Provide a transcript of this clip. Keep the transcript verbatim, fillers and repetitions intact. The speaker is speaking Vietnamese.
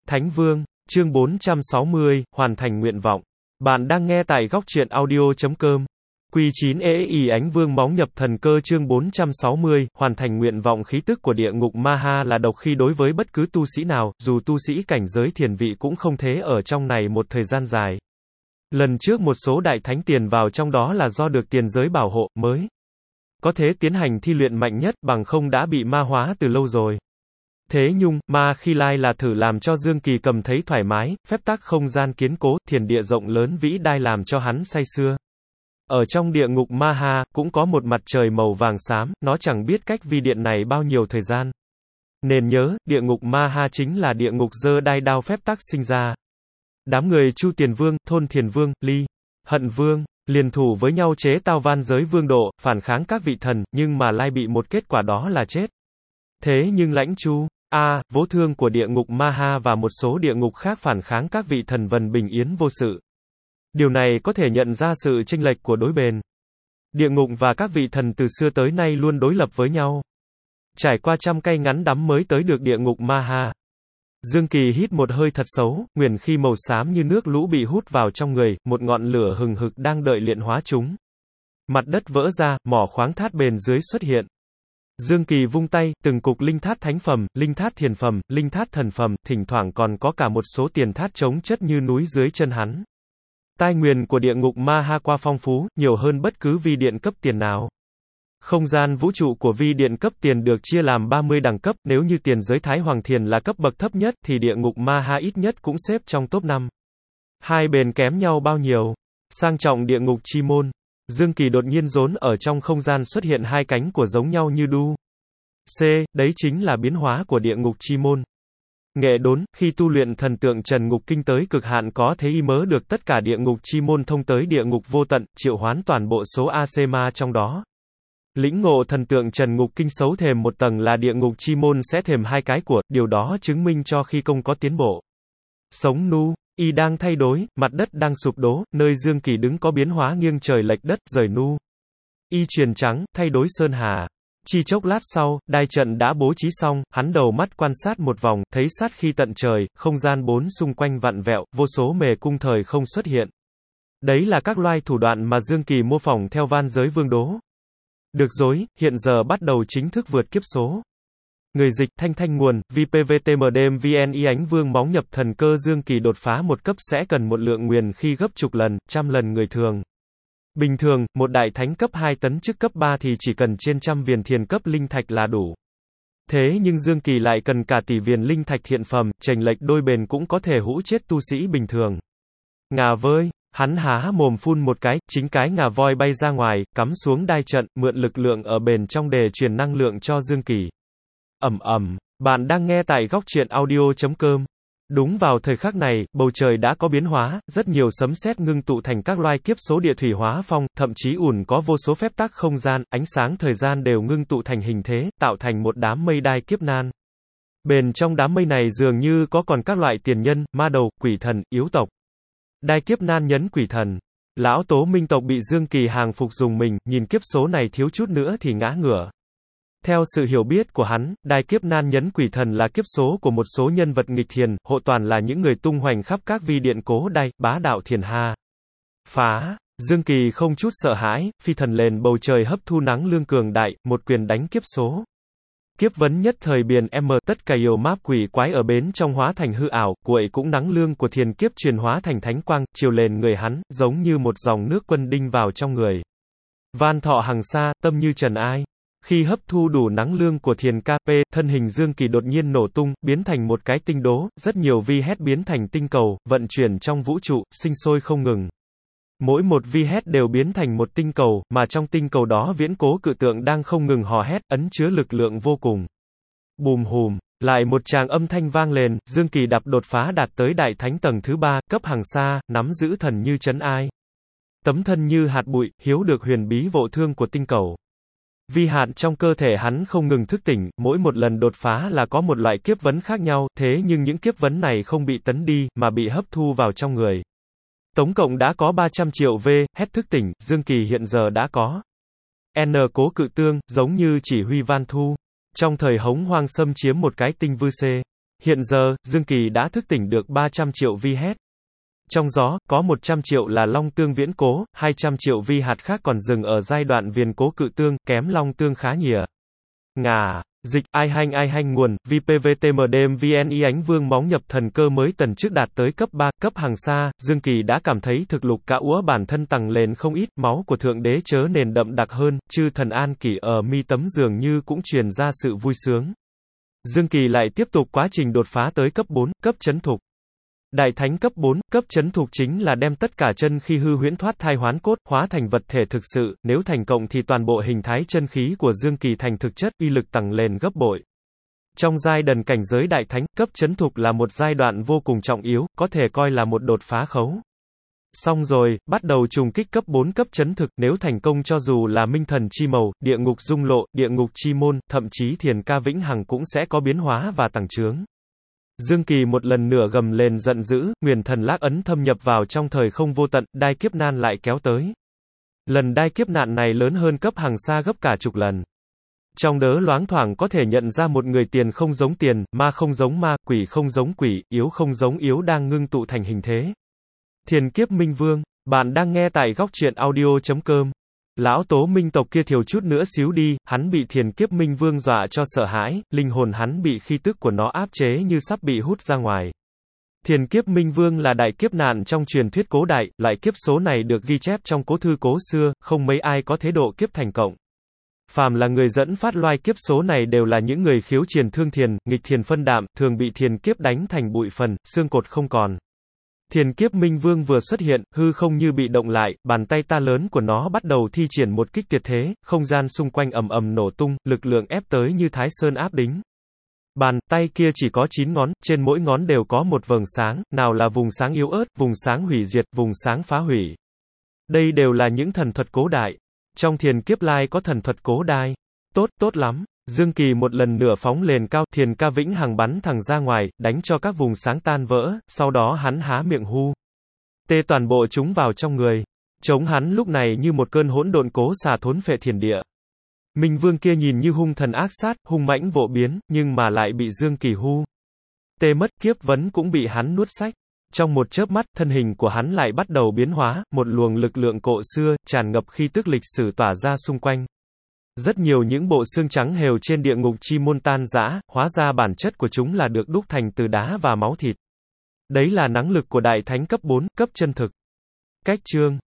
Thánh Vương, chương bốn trăm sáu mươi, hoàn thành nguyện vọng. Bạn đang nghe tại góc truyện audio chấm com. Quy chín ê ì Ánh Vương Máu Nhập Thần Cơ chương bốn trăm sáu mươi, hoàn thành nguyện vọng. Khí tức của địa ngục ma ha là độc khi đối với bất cứ tu sĩ nào, dù tu sĩ cảnh giới thiền vị cũng không thế ở trong này một thời gian dài. Lần trước một số đại thánh tiền vào trong đó là do được tiền giới bảo hộ, mới có thể tiến hành thi luyện mạnh nhất, bằng không đã bị ma hóa từ lâu rồi. Thế nhưng, ma khi lai là thử làm cho Dương Kỳ cầm thấy thoải mái, phép tắc không gian kiên cố, thiền địa rộng lớn vĩ đai làm cho hắn say sưa. Ở trong địa ngục ma ha, cũng có một mặt trời màu vàng xám, nó chẳng biết cách vi điện này bao nhiêu thời gian. Nên nhớ, địa ngục ma ha chính là địa ngục dơ đai đao phép tắc sinh ra. Đám người Chu Tiền Vương, Thôn Thiền Vương, Ly, Hận Vương, liền thủ với nhau chế tao van giới vương độ, phản kháng các vị thần, nhưng mà lai bị một kết quả đó là chết. Thế nhưng lãnh Chu, A, vô thương của địa ngục ma ha và một số địa ngục khác phản kháng các vị thần vần bình yên vô sự. Điều này có thể nhận ra sự chênh lệch của đối bền. Địa ngục và các vị thần từ xưa tới nay luôn đối lập với nhau. Trải qua trăm cây ngắn đắm mới tới được địa ngục ma ha. Dương Kỳ hít một hơi thật xấu, nguyền khí màu xám như nước lũ bị hút vào trong người, một ngọn lửa hừng hực đang đợi luyện hóa chúng. Mặt đất vỡ ra, mỏ khoáng thát bền dưới xuất hiện. Dương Kỳ vung tay, từng cục linh thát thánh phẩm, linh thát thiền phẩm, linh thát thần phẩm, thỉnh thoảng còn có cả một số tiền thát trống chất như núi dưới chân hắn. Tai nguyên của địa ngục ma ha qua phong phú, nhiều hơn bất cứ vi điện cấp tiền nào. Không gian vũ trụ của vi điện cấp tiền được chia làm ba mươi đẳng cấp, nếu như tiền giới Thái Hoàng Thiền là cấp bậc thấp nhất, thì địa ngục ma ha ít nhất cũng xếp trong top năm. Hai bên kém nhau bao nhiêu? Sang trọng địa ngục chi môn. Dương Kỳ đột nhiên rốn ở trong không gian xuất hiện hai cánh của giống nhau như đu. C, đấy chính là biến hóa của địa ngục chi môn. Nghệ đốn, khi tu luyện thần tượng Trần Ngục Kinh tới cực hạn có thế y mớ được tất cả địa ngục chi môn thông tới địa ngục vô tận, triệu hoán toàn bộ số a xê ma trong đó. Lĩnh ngộ thần tượng Trần Ngục Kinh xấu thềm một tầng là địa ngục chi môn sẽ thềm hai cái của, điều đó chứng minh cho khi công có tiến bộ. Sống nu, y đang thay đổi, mặt đất đang sụp đổ, nơi Dương Kỳ đứng có biến hóa nghiêng trời lệch đất, rời nu. Y truyền trắng, thay đổi sơn hà. Chỉ chốc lát sau, đai trận đã bố trí xong, hắn đầu mắt quan sát một vòng, thấy sát khi tận trời, không gian bốn xung quanh vặn vẹo, vô số mề cung thời không xuất hiện. Đấy là các loại thủ đoạn mà Dương Kỳ mô phỏng theo van giới vương đố. Được rồi, hiện giờ bắt đầu chính thức vượt kiếp số. Người dịch, Thanh Thanh nguồn, vê pê vê tê em đê em vê en i Ánh Vương Máu Nhập Thần Cơ. Dương Kỳ đột phá một cấp sẽ cần một lượng nguyền khi gấp chục lần, trăm lần người thường. Bình thường, một đại thánh cấp hai tấn chức cấp ba thì chỉ cần trên trăm viền thiền cấp linh thạch là đủ. Thế nhưng Dương Kỳ lại cần cả tỷ viền linh thạch thiện phẩm, chênh lệch đôi bền cũng có thể hũ chết tu sĩ bình thường. Ngà vơi, hắn há mồm phun một cái, chính cái ngà voi bay ra ngoài, cắm xuống đai trận, mượn lực lượng ở bền trong để truyền năng lượng cho Dương Kỳ. Ầm ầm, bạn đang nghe tại góc truyện audio chấm com. Đúng vào thời khắc này, bầu trời đã có biến hóa, rất nhiều sấm sét ngưng tụ thành các loài kiếp số địa thủy hóa phong, thậm chí ủn có vô số phép tắc không gian, ánh sáng thời gian đều ngưng tụ thành hình thế, tạo thành một đám mây đai kiếp nan. Bên trong đám mây này dường như có còn các loại tiền nhân, ma đầu, quỷ thần, yếu tộc. Đai kiếp nan nhấn quỷ thần. Lão Tố Minh tộc bị Dương Kỳ hàng phục dùng mình, nhìn kiếp số này thiếu chút nữa thì ngã ngửa. Theo sự hiểu biết của hắn, đai kiếp nan nhấn quỷ thần là kiếp số của một số nhân vật nghịch thiền, hộ toàn là những người tung hoành khắp các vi điện cố đai, bá đạo thiền ha. Phá, Dương Kỳ không chút sợ hãi, phi thần lên bầu trời hấp thu nắng lương cường đại, một quyền đánh kiếp số. Kiếp vấn nhất thời biển M, tất cả yêu máp quỷ quái ở bến trong hóa thành hư ảo, cuội cũng nắng lương của thiền kiếp truyền hóa thành thánh quang, chiều lên người hắn, giống như một dòng nước quân đinh vào trong người. Van thọ hằng xa, tâm như trần ai. Khi hấp thu đủ nắng lương của thiền ca pê, thân hình Dương Kỳ đột nhiên nổ tung, biến thành một cái tinh đố, rất nhiều vi hét biến thành tinh cầu, vận chuyển trong vũ trụ, sinh sôi không ngừng. Mỗi một vi hét đều biến thành một tinh cầu, mà trong tinh cầu đó viễn cố cự tượng đang không ngừng hò hét, ấn chứa lực lượng vô cùng. Bùm hùm, lại một tràng âm thanh vang lên, Dương Kỳ đạp đột phá đạt tới đại thánh tầng thứ ba, cấp hàng xa, nắm giữ thần như trấn ai. Tấm thân như hạt bụi, hiếu được huyền bí vô thương của tinh cầu. Vi hạt trong cơ thể hắn không ngừng thức tỉnh, mỗi một lần đột phá là có một loại kiếp vấn khác nhau, thế nhưng những kiếp vấn này không bị tấn đi, mà bị hấp thu vào trong người. Tổng cộng đã có ba trăm triệu V, hết thức tỉnh, Dương Kỳ hiện giờ đã có N cố cự tương, giống như chỉ huy van thu. Trong thời hống hoang xâm chiếm một cái tinh vư C. Hiện giờ, Dương Kỳ đã thức tỉnh được ba trăm triệu vi héc. Trong đó, có một trăm triệu là long tương viễn cố, hai trăm triệu vi hạt khác còn dừng ở giai đoạn viền cố cự tương, kém long tương khá nhiều. Ngà. Dịch, ai hanh ai hanh nguồn, vê pê vê tê em đê em vê en y ánh vương móng nhập thần cơ mới tần trước đạt tới cấp ba, cấp hàng xa, Dương Kỳ đã cảm thấy thực lục cả úa bản thân tăng lên không ít, máu của thượng đế chớ nền đậm đặc hơn, chư thần an kỷ ở mi tấm dường như cũng truyền ra sự vui sướng. Dương Kỳ lại tiếp tục quá trình đột phá tới cấp bốn, cấp chấn thục. Đại thánh cấp bốn, cấp chấn thục chính là đem tất cả chân khí hư huyễn thoát thai hoán cốt, hóa thành vật thể thực sự, nếu thành cộng thì toàn bộ hình thái chân khí của Dương Kỳ thành thực chất, uy lực tăng lên gấp bội. Trong giai đoạn cảnh giới đại thánh, cấp chấn thục là một giai đoạn vô cùng trọng yếu, có thể coi là một đột phá khấu. Xong rồi, bắt đầu trùng kích cấp bốn cấp chấn thực, nếu thành công cho dù là minh thần chi màu, địa ngục dung lộ, địa ngục chi môn, thậm chí thiền ca vĩnh hằng cũng sẽ có biến hóa và tăng trướng. Dương Kỳ một lần nữa gầm lên giận dữ, Nguyền Thần Lác ấn thâm nhập vào trong thời không vô tận, đai kiếp nan lại kéo tới. Lần đai kiếp nạn này lớn hơn cấp hàng xa gấp cả chục lần. Trong đớ loáng thoảng có thể nhận ra một người tiền không giống tiền, ma không giống ma, quỷ không giống quỷ, yếu không giống yếu đang ngưng tụ thành hình thế. Thiền kiếp Minh Vương, bạn đang nghe tại góc truyện audio chấm com. Lão Tố Minh tộc kia thiểu chút nữa xíu đi, hắn bị thiền kiếp Minh Vương dọa cho sợ hãi, linh hồn hắn bị khí tức của nó áp chế như sắp bị hút ra ngoài. Thiền kiếp Minh Vương là đại kiếp nạn trong truyền thuyết cố đại, loại kiếp số này được ghi chép trong cố thư cố xưa, không mấy ai có thế độ kiếp thành cộng. Phàm là người dẫn phát loài kiếp số này đều là những người khiếu triền thương thiền, nghịch thiền phân đạm, thường bị thiền kiếp đánh thành bụi phần, xương cột không còn. Thiền kiếp Minh Vương vừa xuất hiện, hư không như bị động lại, bàn tay ta lớn của nó bắt đầu thi triển một kích tuyệt thế, không gian xung quanh ầm ầm nổ tung, lực lượng ép tới như Thái Sơn áp đính. Bàn tay kia chỉ có chín ngón, trên mỗi ngón đều có một vầng sáng, nào là vùng sáng yếu ớt, vùng sáng hủy diệt, vùng sáng phá hủy. Đây đều là những thần thuật cố đại. Trong thiền kiếp lai có thần thuật cố đai. Tốt, tốt lắm. Dương Kỳ một lần nữa phóng lên cao, thiền ca vĩnh hằng bắn thẳng ra ngoài, đánh cho các vùng sáng tan vỡ, sau đó hắn há miệng hu. Tê toàn bộ chúng vào trong người. Chống hắn lúc này như một cơn hỗn độn cố xả thốn phệ thiền địa. Minh Vương kia nhìn như hung thần ác sát, hung mãnh vộ biến, nhưng mà lại bị Dương Kỳ hu. Tê mất kiếp vấn cũng bị hắn nuốt sách. Trong một chớp mắt, thân hình của hắn lại bắt đầu biến hóa, một luồng lực lượng cổ xưa, tràn ngập khi tức lịch sử tỏa ra xung quanh. Rất nhiều những bộ xương trắng hều trên địa ngục chi môn tan rã, hóa ra bản chất của chúng là được đúc thành từ đá và máu thịt. Đấy là năng lực của đại thánh cấp bốn, cấp chân thực. Cách chương